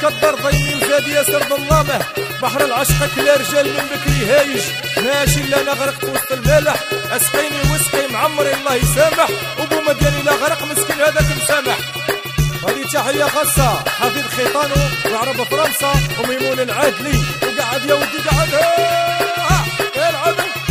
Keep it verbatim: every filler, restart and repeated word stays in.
كدر ضيمي وزاد ياسر ظلامه، بحر العشق كلا رجال من بكري هايج، ماشي الا انا غرقت وسط المالح، اسقيني وسقي معمري الله يسامح، وبو مدياني لا غرق مسكين هذاك مسامح. هذه تحية خاصة حفيظ خيطانو وعرب فرنسا وميمون العادلي، وقعد يا ودي قعد ها العب